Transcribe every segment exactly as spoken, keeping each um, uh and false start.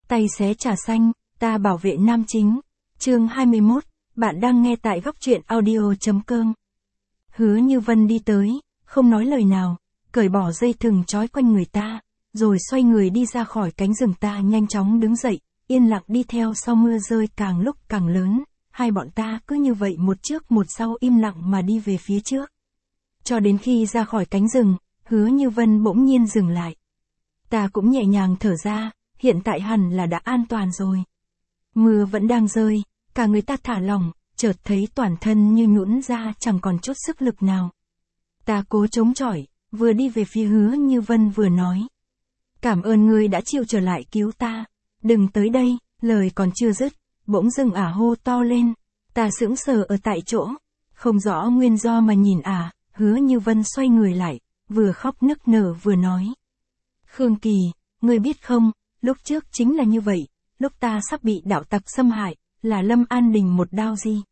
tay xé trà xanh, ta bảo vệ nam chính. Chương hai mươi mốt, bạn đang nghe tại góc truyện audio.com. Hứa Như Vân đi tới, không nói lời nào, cởi bỏ dây thừng trói quanh người ta, rồi xoay người đi ra khỏi cánh rừng. Ta nhanh chóng đứng dậy, yên lặng đi theo sau. Mưa rơi càng lúc càng lớn, hai bọn ta cứ như vậy một trước một sau im lặng mà đi về phía trước. Cho đến khi ra khỏi cánh rừng, Hứa Như Vân bỗng nhiên dừng lại. Ta cũng nhẹ nhàng thở ra, hiện tại hẳn là đã an toàn rồi. Mưa vẫn đang rơi, cả người ta thả lỏng, chợt thấy toàn thân như nhũn ra, chẳng còn chút sức lực nào. Ta cố chống chọi, vừa đi về phía Hứa Như Vân vừa nói: cảm ơn ngươi đã chịu trở lại cứu ta. Đừng tới đây. Lời còn chưa dứt, bỗng dưng ả hô to lên. Ta sững sờ ở tại chỗ, không rõ nguyên do mà nhìn ả. Hứa Như Vân xoay người lại, vừa khóc nức nở vừa nói: Khương Kỳ, ngươi biết không, lúc trước chính là như vậy, lúc ta sắp bị đạo tặc xâm hại, là Lâm An Đình một đao gì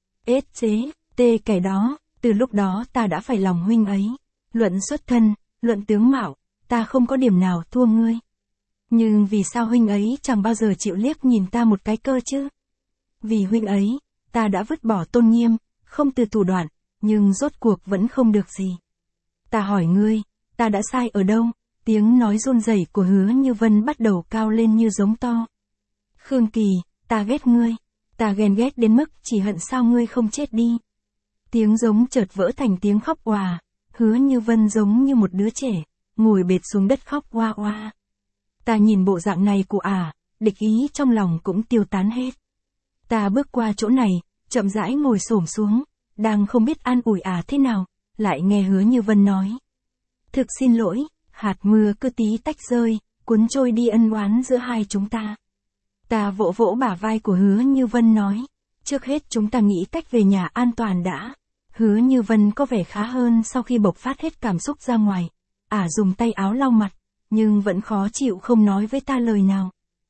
ết chế, tê kẻ đó, từ lúc đó ta đã phải lòng huynh ấy. Luận xuất thân, luận tướng mạo, ta không có điểm nào thua ngươi. Nhưng vì sao huynh ấy chẳng bao giờ chịu liếc nhìn ta một cái cơ chứ? Vì huynh ấy, ta đã vứt bỏ tôn nghiêm, không từ thủ đoạn, nhưng rốt cuộc vẫn không được gì. Ta hỏi ngươi, ta đã sai ở đâu? Tiếng nói run rẩy của Hứa Như Vân bắt đầu cao lên như giống to. Khương Kỳ, ta ghét ngươi. Ta ghen ghét đến mức chỉ hận sao ngươi không chết đi. Tiếng giống chợt vỡ thành tiếng khóc òa. Hứa Như Vân giống như một đứa trẻ, ngồi bệt xuống đất khóc oa oa. Ta nhìn bộ dạng này của ả, địch ý trong lòng cũng tiêu tán hết. Ta bước qua chỗ này, chậm rãi ngồi xổm xuống, đang không biết an ủi ả thế nào, lại nghe Hứa Như Vân nói: thực xin lỗi. Hạt mưa cứ tí tách rơi, cuốn trôi đi ân oán giữa hai chúng ta. Ta vỗ vỗ bả vai của Hứa Như Vân nói: trước hết chúng ta nghĩ cách về nhà an toàn đã. Hứa Như Vân có vẻ khá hơn sau khi bộc phát hết cảm xúc ra ngoài. Ả dùng tay áo lau mặt, nhưng vẫn khó chịu không nói với ta lời nào.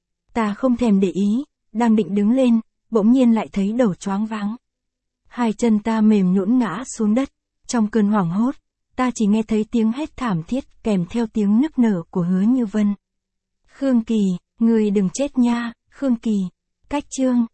Ta không thèm để ý, đang định đứng lên, bỗng nhiên lại thấy đầu choáng váng. Hai chân ta mềm nhũn ngã xuống đất, trong cơn hoảng hốt. Ta chỉ nghe thấy tiếng hét thảm thiết kèm theo tiếng nức nở của Hứa Như Vân. Khương Kỳ, ngươi đừng chết nha, Khương Kỳ. Cách chương